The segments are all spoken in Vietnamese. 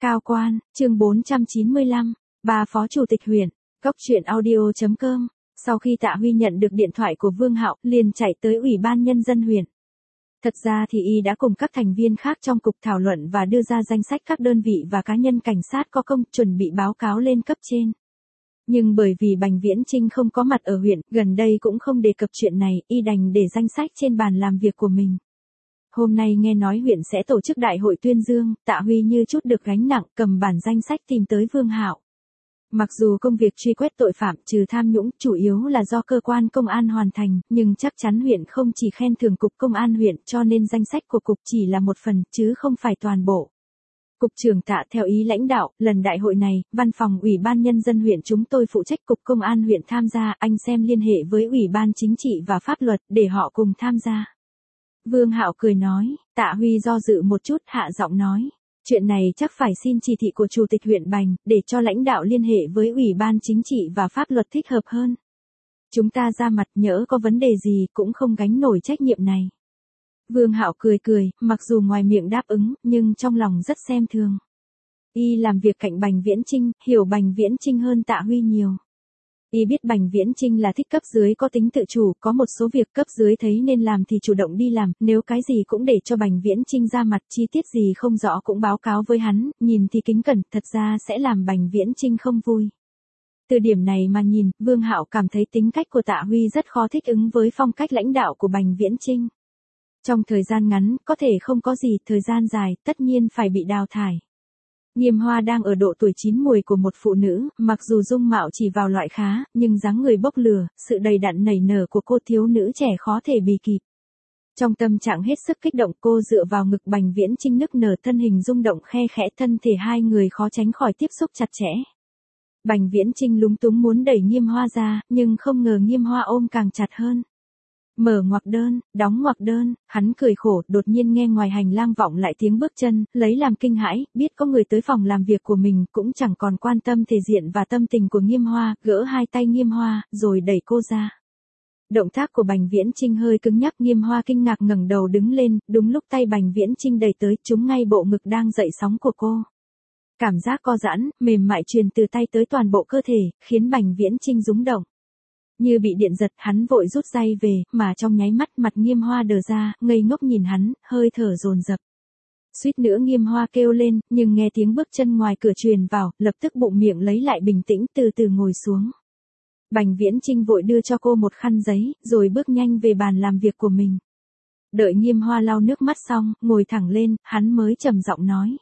Cao quan, chương 495, bà phó chủ tịch huyện, Cốc truyện audio.com. Sau khi Tạ Huy nhận được điện thoại của Vương Hạo, liền chạy tới Ủy ban Nhân dân huyện. Thật ra thì y đã cùng các thành viên khác trong cục thảo luận và đưa ra danh sách các đơn vị và cá nhân cảnh sát có công chuẩn bị báo cáo lên cấp trên. Nhưng bởi vì Bành Viễn Chinh không có mặt ở huyện, gần đây cũng không đề cập chuyện này, y đành để danh sách trên bàn làm việc của mình. Hôm nay nghe nói huyện sẽ tổ chức đại hội tuyên dương, Tạ Huy như chút được gánh nặng, cầm bản danh sách tìm tới Vương Hạo. Mặc dù công việc truy quét tội phạm trừ tham nhũng chủ yếu là do cơ quan công an hoàn thành, nhưng chắc chắn huyện không chỉ khen thưởng cục công an huyện, cho nên danh sách của cục chỉ là một phần, chứ không phải toàn bộ. Cục trưởng Tạ theo ý lãnh đạo, lần đại hội này, văn phòng Ủy ban Nhân dân huyện chúng tôi phụ trách cục công an huyện tham gia, anh xem liên hệ với Ủy ban Chính trị và Pháp luật, để họ cùng tham gia. Vương Hạo cười nói, Tạ Huy do dự một chút, hạ giọng nói. Chuyện này chắc phải xin chỉ thị của Chủ tịch huyện Bành, để cho lãnh đạo liên hệ với Ủy ban Chính trị và Pháp luật thích hợp hơn. Chúng ta ra mặt nhỡ có vấn đề gì cũng không gánh nổi trách nhiệm này. Vương Hạo cười cười, mặc dù ngoài miệng đáp ứng, nhưng trong lòng rất xem thường. Y làm việc cạnh Bành Viễn Chinh, hiểu Bành Viễn Chinh hơn Tạ Huy nhiều. Y biết Bành Viễn Chinh là thích cấp dưới có tính tự chủ, có một số việc cấp dưới thấy nên làm thì chủ động đi làm, nếu cái gì cũng để cho Bành Viễn Chinh ra mặt, chi tiết gì không rõ cũng báo cáo với hắn, nhìn thì kính cẩn, thật ra sẽ làm Bành Viễn Chinh không vui. Từ điểm này mà nhìn, Vương Hạo cảm thấy tính cách của Tạ Huy rất khó thích ứng với phong cách lãnh đạo của Bành Viễn Chinh. Trong thời gian ngắn, có thể không có gì, thời gian dài, tất nhiên phải bị đào thải. Nghiêm Hoa đang ở độ tuổi chín muồi của một phụ nữ, mặc dù dung mạo chỉ vào loại khá, nhưng dáng người bốc lửa, sự đầy đặn nảy nở của cô thiếu nữ trẻ khó thể bì kịp. Trong tâm trạng hết sức kích động, cô dựa vào ngực Bành Viễn Chinh nức nở, thân hình rung động khe khẽ, thân thể hai người khó tránh khỏi tiếp xúc chặt chẽ. Bành Viễn Chinh lúng túng muốn đẩy Nghiêm Hoa ra, nhưng không ngờ Nghiêm Hoa ôm càng chặt hơn. Mở ngoặc đơn, đóng ngoặc đơn, hắn cười khổ, đột nhiên nghe ngoài hành lang vọng lại tiếng bước chân, lấy làm kinh hãi, biết có người tới phòng làm việc của mình, cũng chẳng còn quan tâm thể diện và tâm tình của Nghiêm Hoa, gỡ hai tay Nghiêm Hoa, rồi đẩy cô ra. Động tác của Bành Viễn Chinh hơi cứng nhắc, Nghiêm Hoa kinh ngạc ngẩng đầu đứng lên, đúng lúc tay Bành Viễn Chinh đẩy tới, trúng ngay bộ ngực đang dậy sóng của cô. Cảm giác co giãn, mềm mại truyền từ tay tới toàn bộ cơ thể, khiến Bành Viễn Chinh rúng động. Như bị điện giật, hắn vội rút ray về, mà trong nháy mắt mặt Nghiêm Hoa đờ ra, ngây ngốc nhìn hắn, hơi thở dồn dập. Suýt nữa Nghiêm Hoa kêu lên, nhưng nghe tiếng bước chân ngoài cửa truyền vào, lập tức bụng miệng lấy lại bình tĩnh, từ từ ngồi xuống. Bành Viễn Chinh vội đưa cho cô một khăn giấy, rồi bước nhanh về bàn làm việc của mình. Đợi Nghiêm Hoa lau nước mắt xong, ngồi thẳng lên, hắn mới trầm giọng nói.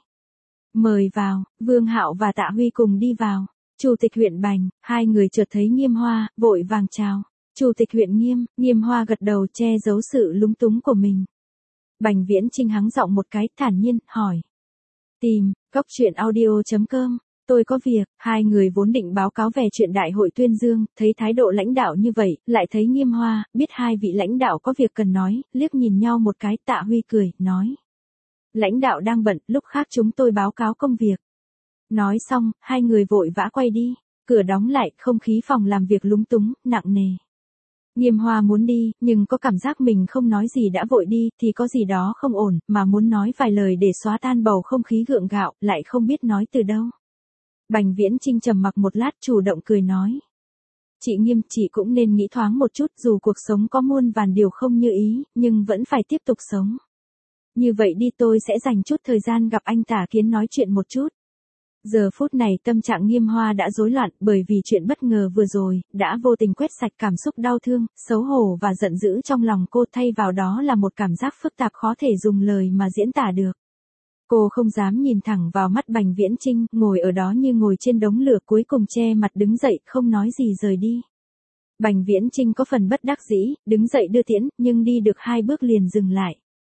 Mời vào. Vương Hạo và Tạ Huy cùng đi vào. Chủ tịch huyện Bành, hai người chợt thấy Nghiêm Hoa, vội vàng chào. Chủ tịch huyện Nghiêm. Nghiêm Hoa gật đầu, che giấu sự lúng túng của mình. Bành Viễn Chinh hắng giọng một cái, thản nhiên, hỏi. Tìm, Cốc truyện audio.com. Tôi có việc. Hai người vốn định báo cáo về chuyện đại hội tuyên dương, thấy thái độ lãnh đạo như vậy, lại thấy Nghiêm Hoa, biết hai vị lãnh đạo có việc cần nói, liếc nhìn nhau một cái, Tạ Huy cười, nói. Lãnh đạo đang bận, lúc khác chúng tôi báo cáo công việc. Nói xong, hai người vội vã quay đi, cửa đóng lại, không khí phòng làm việc lúng túng, nặng nề. Nghiêm Hoa muốn đi, nhưng có cảm giác mình không nói gì đã vội đi, thì có gì đó không ổn, mà muốn nói vài lời để xóa tan bầu không khí gượng gạo, lại không biết nói từ đâu. Bành Viễn Chinh trầm mặc một lát, chủ động cười nói. Chị Nghiêm, chị cũng nên nghĩ thoáng một chút, dù cuộc sống có muôn vàn điều không như ý, nhưng vẫn phải tiếp tục sống. Như vậy đi, tôi sẽ dành chút thời gian gặp anh Tả Kiến nói chuyện một chút. Giờ phút này tâm trạng Nghiêm Hoa đã rối loạn, bởi vì chuyện bất ngờ vừa rồi, đã vô tình quét sạch cảm xúc đau thương, xấu hổ và giận dữ trong lòng cô, thay vào đó là một cảm giác phức tạp khó thể dùng lời mà diễn tả được. Cô không dám nhìn thẳng vào mắt Bành Viễn Chinh, ngồi ở đó như ngồi trên đống lửa, cuối cùng che mặt đứng dậy, không nói gì rời đi. Bành Viễn Chinh có phần bất đắc dĩ, đứng dậy đưa tiễn, nhưng đi được hai bước liền dừng lại.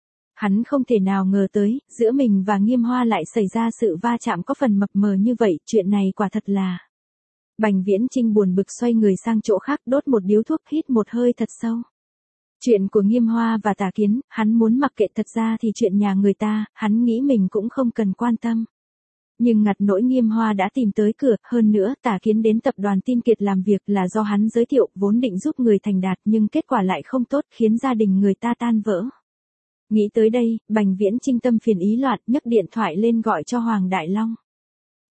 Hắn không thể nào ngờ tới, giữa mình và Nghiêm Hoa lại xảy ra sự va chạm có phần mập mờ như vậy, chuyện này quả thật là. Bành Viễn Chinh buồn bực xoay người sang chỗ khác, đốt một điếu thuốc, hít một hơi thật sâu. Chuyện của Nghiêm Hoa và Tả Kiến, hắn muốn mặc kệ, thật ra thì chuyện nhà người ta, hắn nghĩ mình cũng không cần quan tâm. Nhưng ngặt nỗi Nghiêm Hoa đã tìm tới cửa, hơn nữa Tả Kiến đến tập đoàn Tin Kiệt làm việc là do hắn giới thiệu, vốn định giúp người thành đạt nhưng kết quả lại không tốt, khiến gia đình người ta tan vỡ. Nghĩ tới đây, Bành Viễn Chinh tâm phiền ý loạn, nhấc điện thoại lên gọi cho Hoàng Đại Long.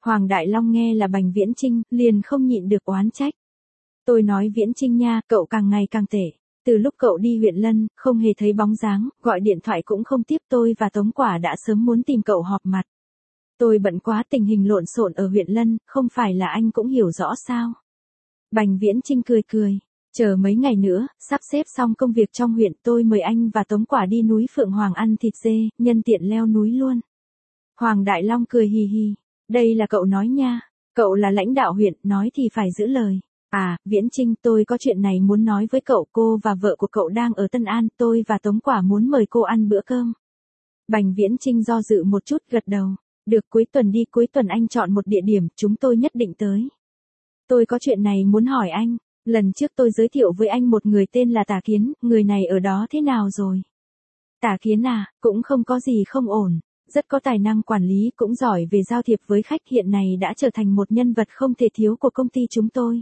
Hoàng Đại Long nghe là Bành Viễn Chinh, liền không nhịn được oán trách. Tôi nói Viễn Chinh nha, cậu càng ngày càng tệ. Từ lúc cậu đi huyện Lân, không hề thấy bóng dáng, gọi điện thoại cũng không tiếp, tôi và Tống Quả đã sớm muốn tìm cậu họp mặt. Tôi bận quá, tình hình lộn xộn ở huyện Lân, không phải là anh cũng hiểu rõ sao. Bành Viễn Chinh cười cười. Chờ mấy ngày nữa, sắp xếp xong công việc trong huyện, tôi mời anh và Tống Quả đi núi Phượng Hoàng ăn thịt dê, nhân tiện leo núi luôn. Hoàng Đại Long cười hì hì. Đây là cậu nói nha. Cậu là lãnh đạo huyện, nói thì phải giữ lời. À, Viễn Chinh, tôi có chuyện này muốn nói với cậu, cô và vợ của cậu đang ở Tân An, tôi và Tống Quả muốn mời cô ăn bữa cơm. Bành Viễn Chinh do dự một chút, gật đầu. Được, cuối tuần đi, cuối tuần anh chọn một địa điểm, chúng tôi nhất định tới. Tôi có chuyện này muốn hỏi anh. Lần trước tôi giới thiệu với anh một người tên là Tả Kiến, người này ở đó thế nào rồi? Tả Kiến à, cũng không có gì không ổn. Rất có tài năng quản lý, cũng giỏi về giao thiệp với khách, hiện nay đã trở thành một nhân vật không thể thiếu của công ty chúng tôi.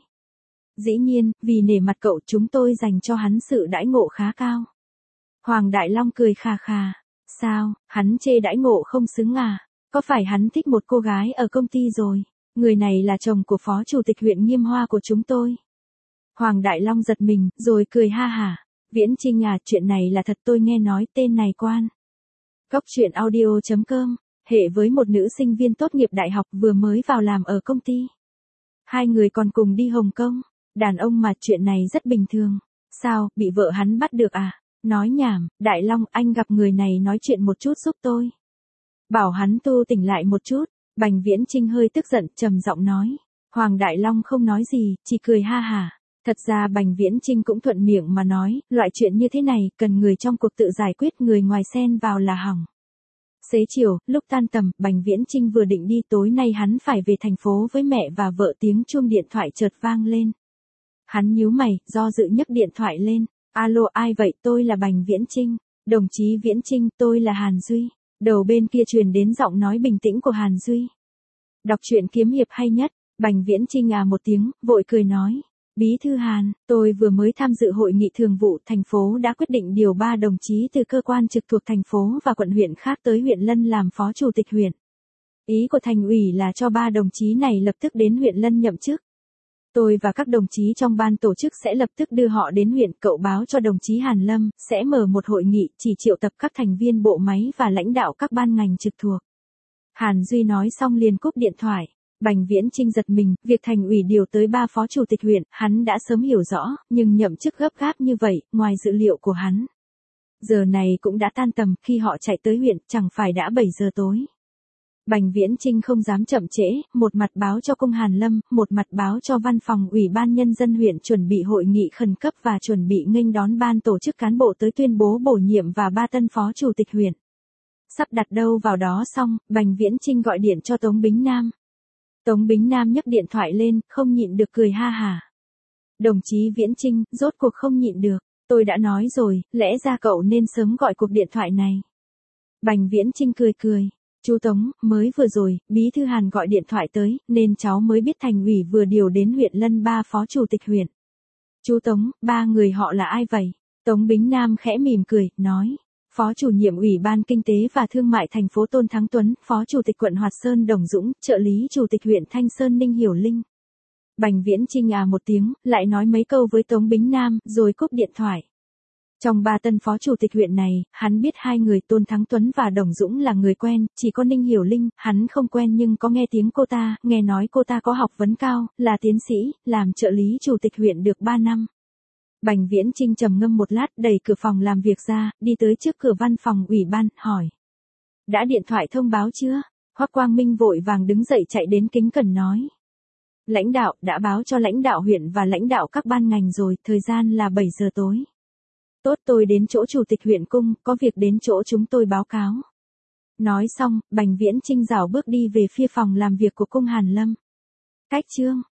Dĩ nhiên, vì nể mặt cậu, chúng tôi dành cho hắn sự đãi ngộ khá cao. Hoàng Đại Long cười khà khà. Sao, hắn chê đãi ngộ không xứng à? Có phải hắn thích một cô gái ở công ty rồi? Người này là chồng của phó chủ tịch huyện Nghiêm Hoa của chúng tôi. Hoàng Đại Long giật mình, rồi cười ha hả. Viễn Chinh à, chuyện này là thật, tôi nghe nói tên này quan. Cóc truyện audio.com, hệ với một nữ sinh viên tốt nghiệp đại học vừa mới vào làm ở công ty. Hai người còn cùng đi Hồng Kông. Đàn ông mà, chuyện này rất bình thường. Sao, bị vợ hắn bắt được à? Nói nhảm, Đại Long, anh gặp người này nói chuyện một chút giúp tôi. Bảo hắn tu tỉnh lại một chút. Bành Viễn Chinh hơi tức giận, trầm giọng nói. Hoàng Đại Long không nói gì, chỉ cười ha hả. Thật ra Bành Viễn Chinh cũng thuận miệng mà nói, loại chuyện như thế này, cần người trong cuộc tự giải quyết, người ngoài xen vào là hỏng. Xế chiều, lúc tan tầm, Bành Viễn Chinh vừa định đi, tối nay hắn phải về thành phố với mẹ và vợ, tiếng chuông điện thoại chợt vang lên. Hắn nhíu mày, do dự nhấc điện thoại lên. Alo, ai vậy? Tôi là Bành Viễn Chinh. Đồng chí Viễn Chinh, tôi là Hàn Duy. Đầu bên kia truyền đến giọng nói bình tĩnh của Hàn Duy. Đọc truyện kiếm hiệp hay nhất. Bành Viễn Chinh à một tiếng, vội cười nói. Bí thư Hàn, tôi vừa mới tham dự hội nghị thường vụ, thành phố đã quyết định điều 3 đồng chí từ cơ quan trực thuộc thành phố và quận huyện khác tới huyện Lân làm phó chủ tịch huyện. Ý của thành ủy là cho 3 đồng chí này lập tức đến huyện Lân nhậm chức. Tôi và các đồng chí trong ban tổ chức sẽ lập tức đưa họ đến huyện, cậu báo cho đồng chí Hàn Lâm, sẽ mở một hội nghị, chỉ triệu tập các thành viên bộ máy và lãnh đạo các ban ngành trực thuộc. Hàn Duy nói xong liền cúp điện thoại. Bành Viễn Chinh giật mình, việc thành ủy điều tới 3 phó chủ tịch huyện, hắn đã sớm hiểu rõ, nhưng nhậm chức gấp gáp như vậy, ngoài dự liệu của hắn. Giờ này cũng đã tan tầm, khi họ chạy tới huyện, chẳng phải đã 7 giờ tối. Bành Viễn Chinh không dám chậm trễ, một mặt báo cho cung Hàn Lâm, một mặt báo cho văn phòng Ủy ban Nhân dân huyện chuẩn bị hội nghị khẩn cấp và chuẩn bị nghênh đón ban tổ chức cán bộ tới tuyên bố bổ nhiệm và 3 tân phó chủ tịch huyện. Sắp đặt đâu vào đó xong, Bành Viễn Chinh gọi điện cho Tống Bính Nam. Tống Bính Nam nhấc điện thoại lên, không nhịn được cười ha hả. Đồng chí Viễn Chinh, rốt cuộc không nhịn được, tôi đã nói rồi, lẽ ra cậu nên sớm gọi cuộc điện thoại này. Bành Viễn Chinh cười cười. Chú Tống, mới vừa rồi, Bí thư Hàn gọi điện thoại tới, nên cháu mới biết thành ủy vừa điều đến huyện Lân 3 phó chủ tịch huyện. Chú Tống, 3 người họ là ai vậy? Tống Bính Nam khẽ mỉm cười, nói. Phó chủ nhiệm Ủy ban Kinh tế và Thương mại thành phố Tôn Thắng Tuấn, Phó chủ tịch quận Hoạt Sơn Đồng Dũng, trợ lý chủ tịch huyện Thanh Sơn Ninh Hiểu Linh. Bành Viễn Chinh à một tiếng, lại nói mấy câu với Tống Bính Nam, rồi cúp điện thoại. Trong 3 tân phó chủ tịch huyện này, hắn biết 2 người Tôn Thắng Tuấn và Đồng Dũng là người quen, chỉ có Ninh Hiểu Linh, hắn không quen nhưng có nghe tiếng cô ta, nghe nói cô ta có học vấn cao, là tiến sĩ, làm trợ lý chủ tịch huyện được 3 năm. Bành Viễn Chinh trầm ngâm một lát, đẩy cửa phòng làm việc ra, đi tới trước cửa văn phòng ủy ban, hỏi. Đã điện thoại thông báo chưa? Hoắc Quang Minh vội vàng đứng dậy chạy đến kính cẩn nói. Lãnh đạo, đã báo cho lãnh đạo huyện và lãnh đạo các ban ngành rồi, thời gian là 7 giờ tối. Tốt, tôi đến chỗ chủ tịch huyện cung, có việc đến chỗ chúng tôi báo cáo. Nói xong, Bành Viễn Chinh rảo bước đi về phía phòng làm việc của cung Hàn Lâm. Cách chương